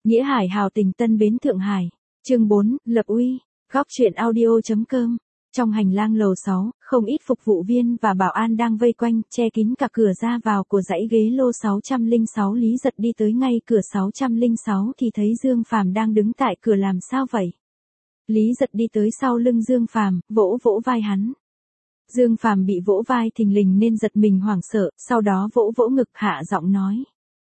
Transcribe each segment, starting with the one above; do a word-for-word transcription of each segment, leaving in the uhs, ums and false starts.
Nghĩa Hải hào tình Tân Bến Thượng Hải. Chương bốn, lập uy. Góc truyện audio.com. Trong hành lang lầu sáu, không ít phục vụ viên và bảo an đang vây quanh, che kín cả cửa ra vào của dãy ghế lô sáu không sáu. Lý Giật đi tới ngay cửa sáu không sáu thì thấy Dương Phàm đang đứng tại cửa. Làm sao vậy? Lý Giật đi tới sau lưng Dương Phàm, vỗ vỗ vai hắn. Dương Phàm bị vỗ vai thình lình nên giật mình hoảng sợ, sau đó vỗ vỗ ngực hạ giọng nói.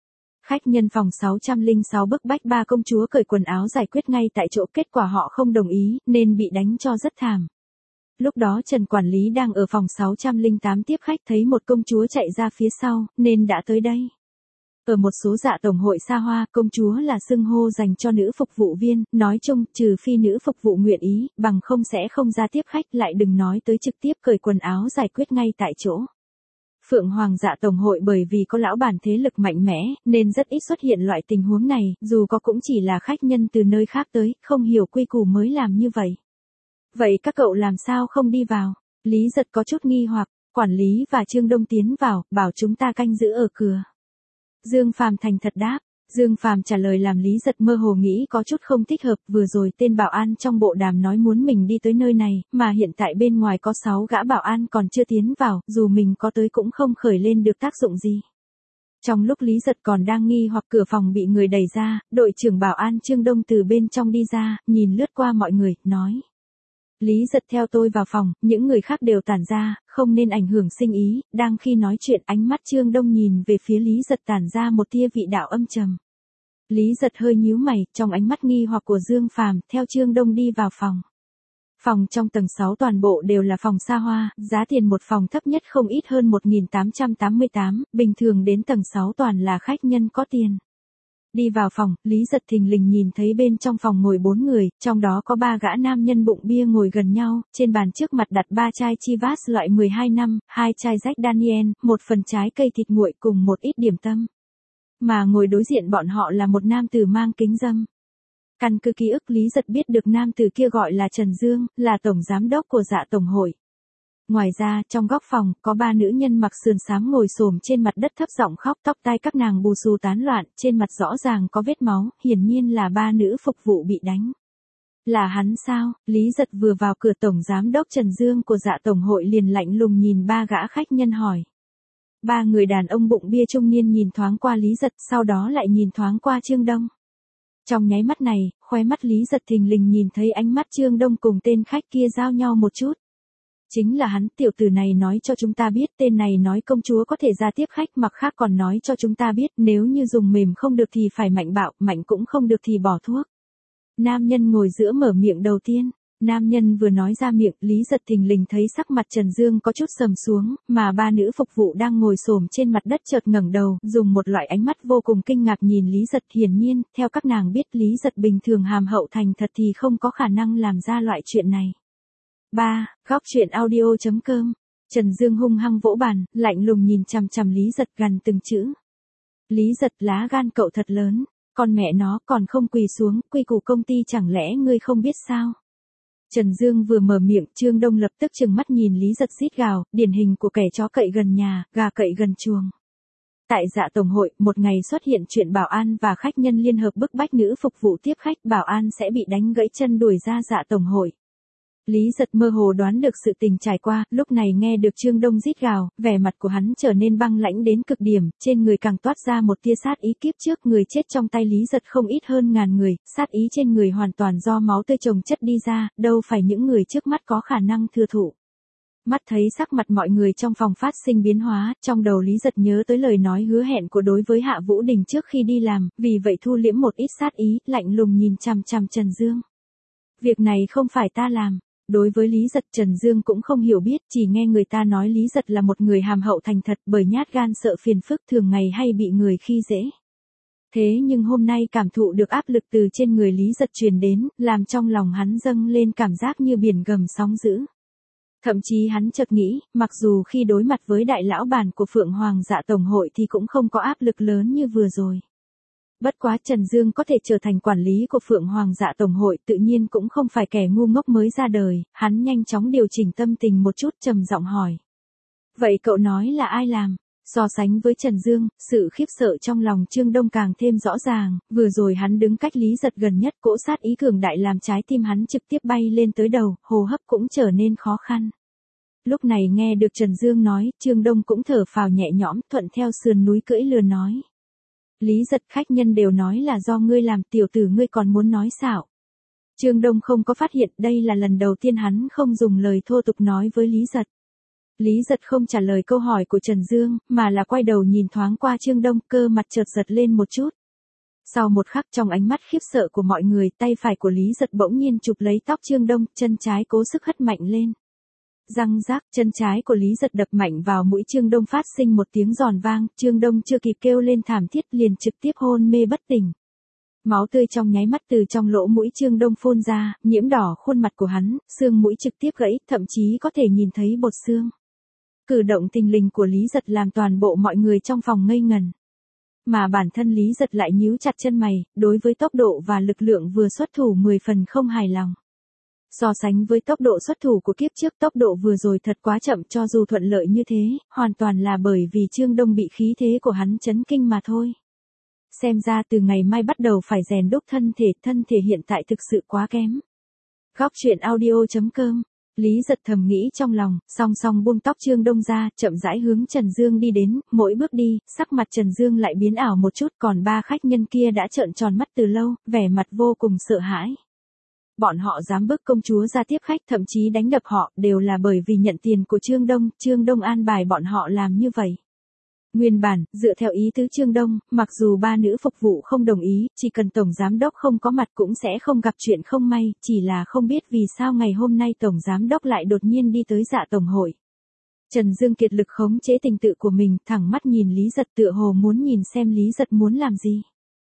Khách nhân phòng sáu không sáu bức bách ba công chúa cởi quần áo giải quyết ngay tại chỗ, kết quả họ không đồng ý, nên bị đánh cho rất thảm. Lúc đó Trần quản lý đang ở phòng sáu không tám tiếp khách, thấy một công chúa chạy ra phía sau, nên đã tới đây. Ở một số dạ tổng hội xa hoa, công chúa là xưng hô dành cho nữ phục vụ viên, nói chung, trừ phi nữ phục vụ nguyện ý, bằng không sẽ không ra tiếp khách, lại đừng nói tới trực tiếp cởi quần áo giải quyết ngay tại chỗ. Phượng Hoàng dạ tổng hội bởi vì có lão bản thế lực mạnh mẽ, nên rất ít xuất hiện loại tình huống này, dù có cũng chỉ là khách nhân từ nơi khác tới, không hiểu quy củ mới làm như vậy. Vậy các cậu làm sao không đi vào? Lý Giật có chút nghi hoặc, quản lý và Trương Đông tiến vào, bảo chúng ta canh giữ ở cửa. Dương Phàm thành thật đáp. Dương Phàm trả lời làm Lý Giật mơ hồ nghĩ có chút không thích hợp, vừa rồi tên bảo an trong bộ đàm nói muốn mình đi tới nơi này, mà hiện tại bên ngoài có sáu gã bảo an còn chưa tiến vào, dù mình có tới cũng không khởi lên được tác dụng gì. Trong lúc Lý Giật còn đang nghi hoặc, cửa phòng bị người đẩy ra, đội trưởng bảo an Trương Đông từ bên trong đi ra, nhìn lướt qua mọi người, nói. Lý Giật theo tôi vào phòng, những người khác đều tản ra, không nên ảnh hưởng sinh ý. Đang khi nói chuyện, ánh mắt Trương Đông nhìn về phía Lý Giật tản ra một tia vị đạo âm trầm. Lý Giật hơi nhíu mày, trong ánh mắt nghi hoặc của Dương Phàm, theo Trương Đông đi vào phòng. Phòng trong tầng sáu toàn bộ đều là phòng xa hoa, giá tiền một phòng thấp nhất không ít hơn một nghìn tám trăm tám mươi tám, bình thường đến tầng sáu toàn là khách nhân có tiền. Đi vào phòng, Lý Giật thình lình nhìn thấy bên trong phòng ngồi bốn người, trong đó có ba gã nam nhân bụng bia ngồi gần nhau, trên bàn trước mặt đặt ba chai Chivas loại mười hai năm, hai chai Jack Daniel, một phần trái cây thịt nguội cùng một ít điểm tâm. Mà ngồi đối diện bọn họ là một nam tử mang kính râm. Căn cứ ký ức, Lý Giật biết được nam tử kia gọi là Trần Dương, là tổng giám đốc của dạ tổng hội. Ngoài ra, trong góc phòng, có ba nữ nhân mặc sườn xám ngồi xổm trên mặt đất thấp giọng khóc, tóc tai các nàng bù xù tán loạn, trên mặt rõ ràng có vết máu, hiển nhiên là ba nữ phục vụ bị đánh. Là hắn sao? Lý Giật vừa vào cửa, tổng giám đốc Trần Dương của dạ tổng hội liền lạnh lùng nhìn ba gã khách nhân hỏi. Ba người đàn ông bụng bia trung niên nhìn thoáng qua Lý Giật, sau đó lại nhìn thoáng qua Trương Đông. Trong nháy mắt này, khóe mắt Lý Giật thình lình nhìn thấy ánh mắt Trương Đông cùng tên khách kia giao nhau một chút. Chính là hắn, tiểu tử này nói cho chúng ta biết, tên này nói công chúa có thể ra tiếp khách, mặc khác còn nói cho chúng ta biết nếu như dùng mềm không được thì phải mạnh bạo, mạnh cũng không được thì bỏ thuốc. Nam nhân ngồi giữa mở miệng đầu tiên. Nam nhân vừa nói ra miệng, Lý Giật thình lình thấy sắc mặt Trần Dương có chút sầm xuống, mà ba nữ phục vụ đang ngồi xổm trên mặt đất chợt ngẩng đầu, dùng một loại ánh mắt vô cùng kinh ngạc nhìn Lý Giật. Hiển nhiên, theo các nàng biết Lý Giật bình thường hàm hậu thành thật thì không có khả năng làm ra loại chuyện này. ba. Góc truyện audio.com. Trần Dương hung hăng vỗ bàn, lạnh lùng nhìn chằm chằm Lý Giật gần từng chữ. Lý Giật, lá gan cậu thật lớn, con mẹ nó còn không quỳ xuống, quy củ công ty chẳng lẽ ngươi không biết sao? Trần Dương vừa mở miệng, Trương Đông lập tức trừng mắt nhìn Lý Giật rít gào, điển hình của kẻ chó cậy gần nhà, gà cậy gần chuồng. Tại dạ tổng hội, một ngày xuất hiện chuyện bảo an và khách nhân liên hợp bức bách nữ phục vụ tiếp khách, bảo an sẽ bị đánh gãy chân đuổi ra dạ tổng hội. Lý Giật mơ hồ đoán được sự tình trải qua, lúc này nghe được Trương Đông rít gào, vẻ mặt của hắn trở nên băng lãnh đến cực điểm, trên người càng toát ra một tia sát ý. Kiếp trước người chết trong tay Lý Giật không ít hơn ngàn người, sát ý trên người hoàn toàn do máu tươi chồng chất đi ra, đâu phải những người trước mắt có khả năng thừa thụ. Mắt thấy sắc mặt mọi người trong phòng phát sinh biến hóa, trong đầu Lý Giật nhớ tới lời nói hứa hẹn của đối với Hạ Vũ Đình trước khi đi làm, vì vậy thu liễm một ít sát ý, lạnh lùng nhìn chằm chằm Trần Dương. Việc này không phải ta làm. Đối với Lý Giật, Trần Dương cũng không hiểu biết, chỉ nghe người ta nói Lý Giật là một người hàm hậu thành thật, bởi nhát gan sợ phiền phức, thường ngày hay bị người khi dễ. Thế nhưng hôm nay cảm thụ được áp lực từ trên người Lý Giật truyền đến, làm trong lòng hắn dâng lên cảm giác như biển gầm sóng dữ. Thậm chí hắn chợt nghĩ, mặc dù khi đối mặt với đại lão bản của Phượng Hoàng dạ tổng hội thì cũng không có áp lực lớn như vừa rồi. Bất quá Trần Dương có thể trở thành quản lý của Phượng Hoàng dạ tổng hội, tự nhiên cũng không phải kẻ ngu ngốc mới ra đời, hắn nhanh chóng điều chỉnh tâm tình một chút, trầm giọng hỏi. Vậy cậu nói là ai làm? So sánh với Trần Dương, sự khiếp sợ trong lòng Trương Đông càng thêm rõ ràng, vừa rồi hắn đứng cách Lý Giật gần nhất, cỗ sát ý cường đại làm trái tim hắn trực tiếp bay lên tới đầu, hô hấp cũng trở nên khó khăn. Lúc này nghe được Trần Dương nói, Trương Đông cũng thở phào nhẹ nhõm, thuận theo sườn núi cưỡi lừa nói. Lý Giật, khách nhân đều nói là do ngươi làm, tiểu tử ngươi còn muốn nói xạo. Trương Đông không có phát hiện đây là lần đầu tiên hắn không dùng lời thô tục nói với Lý Giật. Lý Giật không trả lời câu hỏi của Trần Dương, mà là quay đầu nhìn thoáng qua Trương Đông, cơ mặt chợt giật lên một chút. Sau một khắc, trong ánh mắt khiếp sợ của mọi người, tay phải của Lý Giật bỗng nhiên chụp lấy tóc Trương Đông, chân trái cố sức hất mạnh lên. Răng rác, chân trái của Lý Giật đập mạnh vào mũi Trương Đông, phát sinh một tiếng giòn vang, Trương Đông chưa kịp kêu lên thảm thiết liền trực tiếp hôn mê bất tỉnh. Máu tươi trong nháy mắt từ trong lỗ mũi Trương Đông phun ra, nhiễm đỏ khuôn mặt của hắn, xương mũi trực tiếp gãy, thậm chí có thể nhìn thấy bột xương. Cử động thình lình của Lý Giật làm toàn bộ mọi người trong phòng ngây ngẩn. Mà bản thân Lý Giật lại nhíu chặt chân mày, đối với tốc độ và lực lượng vừa xuất thủ mười phần không hài lòng. So sánh với tốc độ xuất thủ của kiếp trước, tốc độ vừa rồi thật quá chậm, cho dù thuận lợi như thế, hoàn toàn là bởi vì Trương Đông bị khí thế của hắn chấn kinh mà thôi. Xem ra từ ngày mai bắt đầu phải rèn đúc thân thể, thân thể hiện tại thực sự quá kém. Góc truyện audio chấm com. Lý Giật thầm nghĩ trong lòng, song song buông tóc Trương Đông ra, chậm rãi hướng Trần Dương đi đến, mỗi bước đi, sắc mặt Trần Dương lại biến ảo một chút, còn ba khách nhân kia đã trợn tròn mắt từ lâu, vẻ mặt vô cùng sợ hãi. Bọn họ dám bức công chúa ra tiếp khách, thậm chí đánh đập họ, đều là bởi vì nhận tiền của Trương Đông, Trương Đông an bài bọn họ làm như vậy. Nguyên bản, dựa theo ý tứ Trương Đông, mặc dù ba nữ phục vụ không đồng ý, chỉ cần Tổng Giám Đốc không có mặt cũng sẽ không gặp chuyện không may, chỉ là không biết vì sao ngày hôm nay Tổng Giám Đốc lại đột nhiên đi tới dạ tổng hội. Trần Dương kiệt lực khống chế tình tự của mình, thẳng mắt nhìn Lý Giật, tựa hồ muốn nhìn xem Lý Giật muốn làm gì.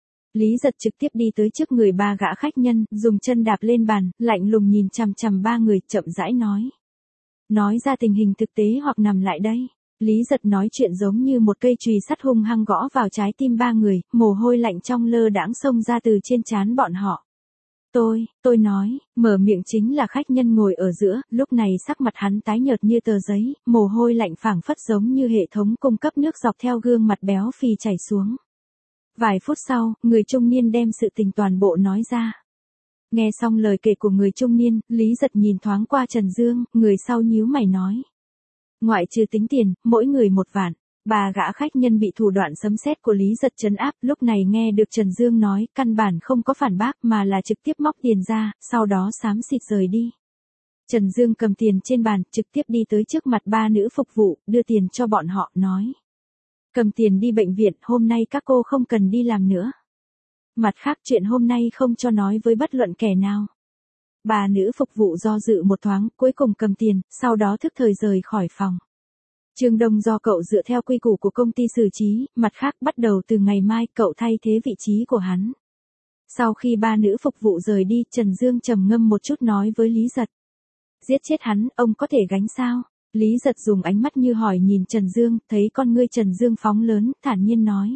Lý Giật trực tiếp đi tới trước người ba gã khách nhân, dùng chân đạp lên bàn, lạnh lùng nhìn chằm chằm ba người, chậm rãi nói. Nói ra tình hình thực tế hoặc nằm lại đây. Lý Giật nói chuyện giống như một cây chùy sắt hung hăng gõ vào trái tim ba người, mồ hôi lạnh trong lơ đãng xông ra từ trên trán bọn họ. Tôi, tôi nói, mở miệng chính là khách nhân ngồi ở giữa, lúc này sắc mặt hắn tái nhợt như tờ giấy, mồ hôi lạnh phảng phất giống như hệ thống cung cấp nước dọc theo gương mặt béo phì chảy xuống. Vài phút sau, người trung niên đem sự tình toàn bộ nói ra. Nghe xong lời kể của người trung niên, Lý Giật nhìn thoáng qua Trần Dương, người sau nhíu mày nói. Ngoại trừ tính tiền, mỗi người một vạn. Ba gã khách nhân bị thủ đoạn sấm sét của Lý Giật trấn áp, lúc này nghe được Trần Dương nói, căn bản không có phản bác mà là trực tiếp móc tiền ra, sau đó xám xịt rời đi. Trần Dương cầm tiền trên bàn, trực tiếp đi tới trước mặt ba nữ phục vụ, đưa tiền cho bọn họ, nói. Cầm tiền đi bệnh viện, hôm nay các cô không cần đi làm nữa. Mặt khác chuyện hôm nay không cho nói với bất luận kẻ nào. Bà nữ phục vụ do dự một thoáng, cuối cùng cầm tiền, sau đó thức thời rời khỏi phòng. Trương Đông do cậu dựa theo quy củ của công ty xử trí, mặt khác bắt đầu từ ngày mai cậu thay thế vị trí của hắn. Sau khi ba nữ phục vụ rời đi, Trần Dương trầm ngâm một chút nói với Lý Giật. Giết chết hắn, ông có thể gánh sao? Lý Giật dùng ánh mắt như hỏi nhìn Trần Dương, thấy con ngươi Trần Dương phóng lớn, thản nhiên nói.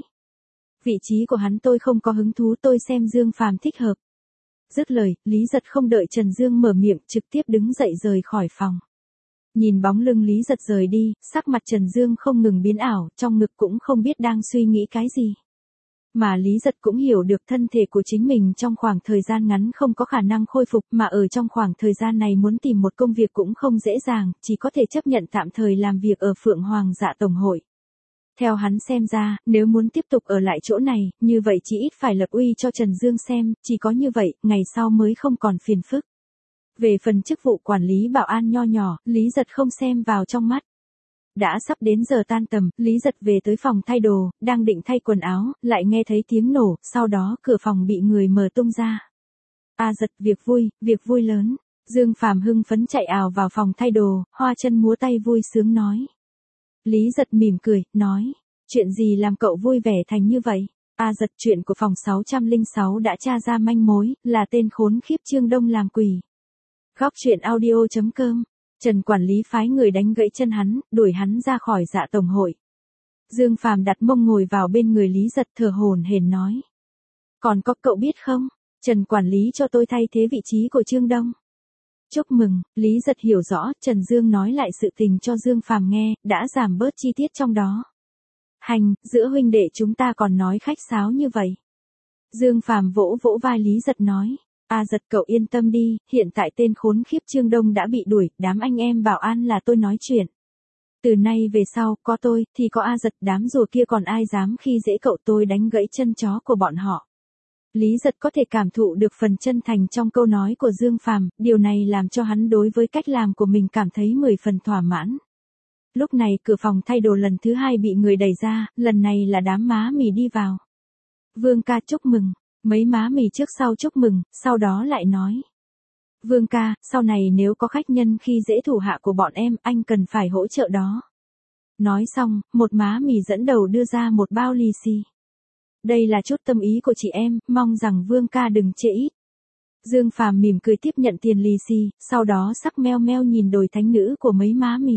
Vị trí của hắn tôi không có hứng thú, tôi xem Dương Phàm thích hợp. Dứt lời, Lý Giật không đợi Trần Dương mở miệng, trực tiếp đứng dậy rời khỏi phòng. Nhìn bóng lưng Lý Giật rời đi, sắc mặt Trần Dương không ngừng biến ảo, trong ngực cũng không biết đang suy nghĩ cái gì. Mà Lý Giật cũng hiểu được thân thể của chính mình trong khoảng thời gian ngắn không có khả năng khôi phục, mà ở trong khoảng thời gian này muốn tìm một công việc cũng không dễ dàng, chỉ có thể chấp nhận tạm thời làm việc ở Phượng Hoàng Dạ Tổng hội. Theo hắn xem ra, nếu muốn tiếp tục ở lại chỗ này, như vậy chỉ ít phải lập uy cho Trần Dương xem, chỉ có như vậy, ngày sau mới không còn phiền phức. Về phần chức vụ quản lý bảo an nho nhỏ, Lý Giật không xem vào trong mắt. Đã sắp đến giờ tan tầm, Lý Giật về tới phòng thay đồ, đang định thay quần áo, lại nghe thấy tiếng nổ, sau đó cửa phòng bị người mở tung ra. A Giật, việc vui, việc vui lớn. Dương Phàm hưng phấn chạy ào vào phòng thay đồ, hoa chân múa tay vui sướng nói. Lý Giật mỉm cười, nói, chuyện gì làm cậu vui vẻ thành như vậy? A Giật, chuyện của phòng sáu không sáu đã tra ra manh mối, là tên khốn khiếp Trương Đông làm quỷ. Góc truyện audio chấm com. Trần quản lý phái người đánh gãy chân hắn, đuổi hắn ra khỏi Dạ Tổng hội. Dương Phàm đặt mông ngồi vào bên người Lý Giật, thở hổn hển nói. Còn có cậu biết không, Trần quản lý cho tôi thay thế vị trí của Trương Đông. Chúc mừng, Lý Giật hiểu rõ, Trần Dương nói lại sự tình cho Dương Phàm nghe, đã giảm bớt chi tiết trong đó. Hành, giữa huynh đệ chúng ta còn nói khách sáo như vậy. Dương Phàm vỗ vỗ vai Lý Giật nói. A Giật cậu yên tâm đi, hiện tại tên khốn khiếp Trương Đông đã bị đuổi, đám anh em bảo an là tôi nói chuyện. Từ nay về sau, có tôi, thì có A Giật, đám rùa kia còn ai dám khi dễ cậu, tôi đánh gãy chân chó của bọn họ. Lý Giật có thể cảm thụ được phần chân thành trong câu nói của Dương Phàm, điều này làm cho hắn đối với cách làm của mình cảm thấy mười phần thỏa mãn. Lúc này cửa phòng thay đồ lần thứ hai bị người đẩy ra, lần này là đám má mì đi vào. Vương ca chúc mừng, mấy má mì trước sau chúc mừng, sau đó lại nói. Vương ca, sau này nếu có khách nhân khi dễ thủ hạ của bọn em, anh cần phải hỗ trợ đó. Nói xong, một má mì dẫn đầu đưa ra một bao lì xì. Đây là chút tâm ý của chị em, mong rằng Vương ca đừng trễ ít. Dương Phàm mỉm cười tiếp nhận tiền lì xì, sau đó sắc meo meo nhìn đồi thánh nữ của mấy má mì.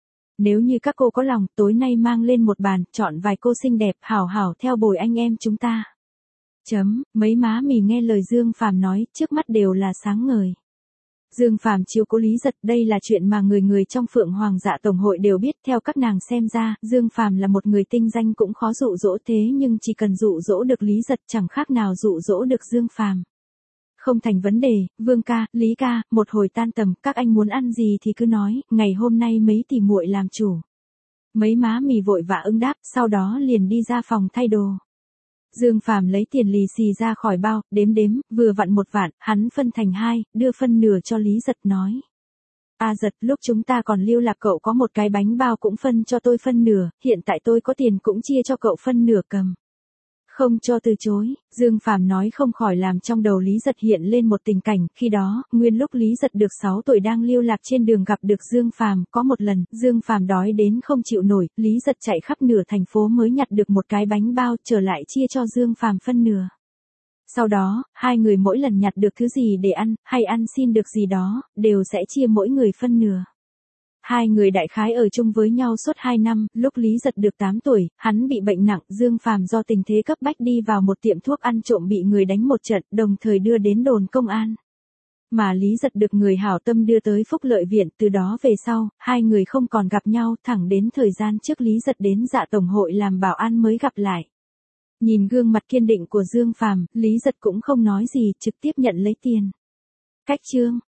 Nếu như các cô có lòng, tối nay mang lên một bàn, chọn vài cô xinh đẹp, hảo hảo theo bồi anh em chúng ta. Chấm, mấy má mì nghe lời Dương Phàm nói, trước mắt đều là sáng ngời. Dương Phàm chiếu cố Lý Giật, đây là chuyện mà người người trong Phượng Hoàng Dạ Tổng hội đều biết, theo các nàng xem ra, Dương Phàm là một người tinh danh cũng khó dụ dỗ, thế nhưng chỉ cần dụ dỗ được Lý Giật chẳng khác nào dụ dỗ được Dương Phàm. Không thành vấn đề, Vương ca, Lý ca, một hồi tan tầm, các anh muốn ăn gì thì cứ nói, ngày hôm nay mấy tỷ muội làm chủ. Mấy má mì vội vã ứng đáp, sau đó liền đi ra phòng thay đồ. Dương Phàm lấy tiền lì xì ra khỏi bao, đếm đếm, vừa vặn một vạn, hắn phân thành hai, đưa phân nửa cho Lý Giật nói. A Giật, lúc chúng ta còn lưu lạc cậu có một cái bánh bao cũng phân cho tôi phân nửa, hiện tại tôi có tiền cũng chia cho cậu phân nửa cầm. Không cho từ chối, Dương Phàm nói không khỏi làm trong đầu Lý Giật hiện lên một tình cảnh, khi đó, nguyên lúc Lý Giật được sáu tuổi đang lưu lạc trên đường gặp được Dương Phàm, có một lần, Dương Phàm đói đến không chịu nổi, Lý Giật chạy khắp nửa thành phố mới nhặt được một cái bánh bao, trở lại chia cho Dương Phàm phân nửa. Sau đó, hai người mỗi lần nhặt được thứ gì để ăn, hay ăn xin được gì đó, đều sẽ chia mỗi người phân nửa. Hai người đại khái ở chung với nhau suốt hai năm, lúc Lý Giật được tám tuổi, hắn bị bệnh nặng, Dương Phàm do tình thế cấp bách đi vào một tiệm thuốc ăn trộm bị người đánh một trận, đồng thời đưa đến đồn công an. Mà Lý Giật được người hảo tâm đưa tới Phúc Lợi Viện, từ đó về sau, hai người không còn gặp nhau, thẳng đến thời gian trước Lý Giật đến Dạ Tổng hội làm bảo an mới gặp lại. Nhìn gương mặt kiên định của Dương Phàm, Lý Giật cũng không nói gì, trực tiếp nhận lấy tiền. Cách chương